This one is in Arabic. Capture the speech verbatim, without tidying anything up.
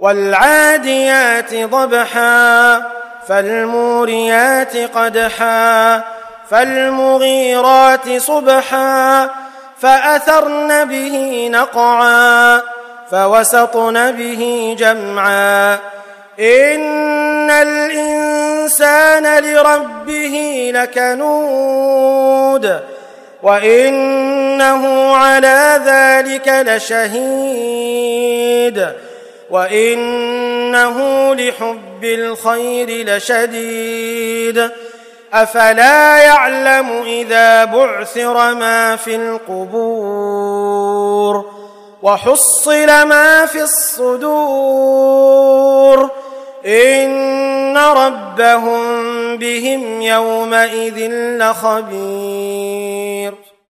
والعاديات ضبحا فالموريات قدحا فالمغيرات صبحا فأثرن به نقعا فوسطن به جمعا إن الإنسان لربه لكنود وإنه على ذلك لشهيد وإنه لحب الخير لشديد أفلا يعلم إذا بعثر ما في القبور وحصل ما في الصدور إن ربهم بهم يومئذ لخبير.